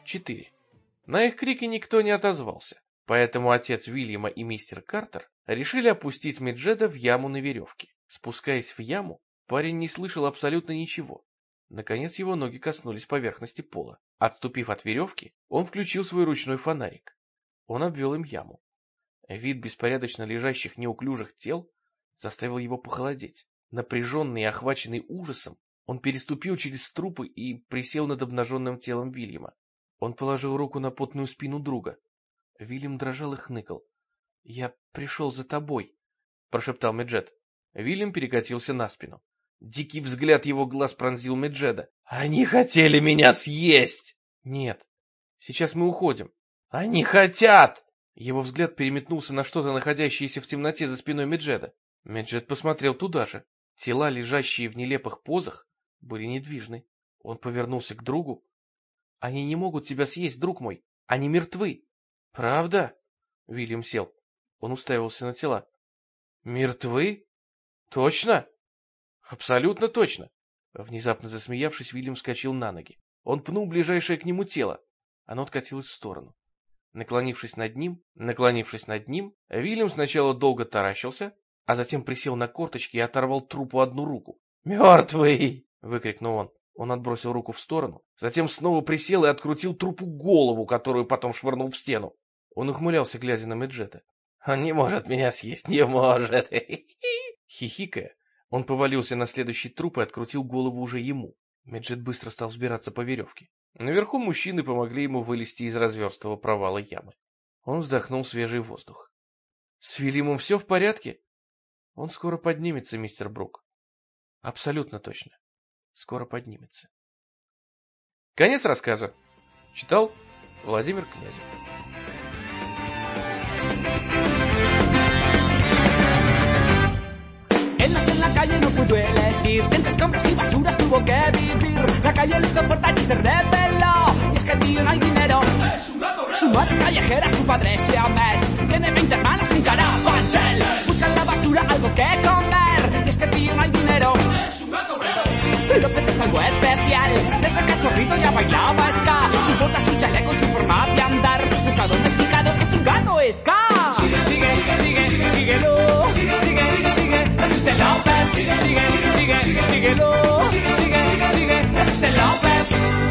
4. На их крики никто не отозвался, поэтому отец Уильяма и мистер Картер решили опустить Меджеда в яму на веревке. Спускаясь в яму, парень не слышал абсолютно ничего. Наконец его ноги коснулись поверхности пола. Отступив от веревки, он включил свой ручной фонарик. Он обвел им яму. Вид беспорядочно лежащих неуклюжих тел заставил его похолодеть. Напряженный и охваченный ужасом, он переступил через трупы и присел над обнаженным телом Уильяма. Он положил руку на потную спину друга. Уильям дрожал и хныкал. «Я пришел за тобой», — прошептал Меджед. Уильям перекатился на спину. Дикий взгляд его глаз пронзил Меджеда. «Они хотели меня съесть!» «Нет, сейчас мы уходим». «Они хотят!» Его взгляд переметнулся на что-то, находящееся в темноте за спиной Меджеда. Меджед посмотрел туда же. Тела, лежащие в нелепых позах, были недвижны. Он повернулся к другу. «Они не могут тебя съесть, друг мой. Они мертвы». «Правда?» Уильям сел. Он уставился на тела. «Мертвы? Точно?» «Абсолютно точно!» Внезапно засмеявшись, Уильям вскочил на ноги. Он пнул ближайшее к нему тело. Оно откатилось в сторону. Наклонившись над ним, Уильям сначала долго таращился, а затем присел на корточки и оторвал трупу одну руку. «Мертвый!» — выкрикнул он. Он отбросил руку в сторону, затем снова присел и открутил трупу голову, которую потом швырнул в стену. Он ухмылялся, глядя на Меджеда. «Он не может меня съесть, не может!» Хихикая, он повалился на следующий труп и открутил голову уже ему. Меджед быстро стал взбираться по веревке. Наверху мужчины помогли ему вылезти из разверстого провала ямы. Он вздохнул свежий воздух. «С Уильямом все в порядке?» «Он скоро поднимется, мистер Брук». «Абсолютно точно. Скоро поднимется». Конец рассказа. Читал Владимир Князев. En la calle no pudo elegir, entre escombros y basuras tuvo que vivir. La calle le hizo puerta y se rebeló, y es que el tío no hay dinero. Es un gato, su madre callejera, su padre siamés. Tiene 20 hermanos sin carabanchel. Busca en la basura algo que comer, y es que el tío no hay dinero. Es un gato, López es algo especial, desde cachorrito ya bailaba ska. Sus botas, su chaleco, su forma de andar, su estado domesticado es un gato ska. Síguelo, sigue, resiste López. Síguelo, sigue, resiste López.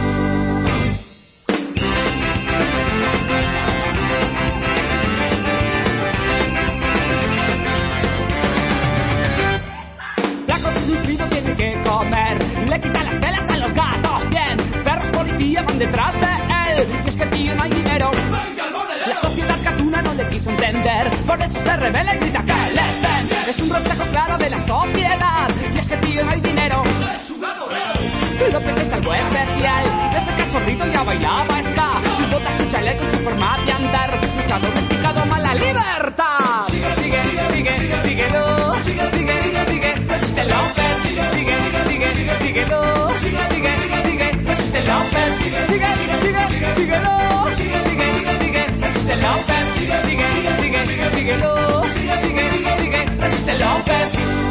Tiene que comer, le quita las telas a los gatos, bien. Perros policía van detrás de él, y es que el tío no hay dinero. La sociedad gatuna no le quiso entender, por eso se revela y grita que le den. Es un reflejo claro de la sociedad, y es que el tío no hay dinero. Es un gato real. López es algo especial, desde cachorrito ya bailaba ska. Sus botas, su chaleco, su forma de andar, su estado domesticado, mala libertad. Síguelo, sigue, resiste López. Síguelo, resiste López. Síguelo, resiste López. Síguelo, resiste López.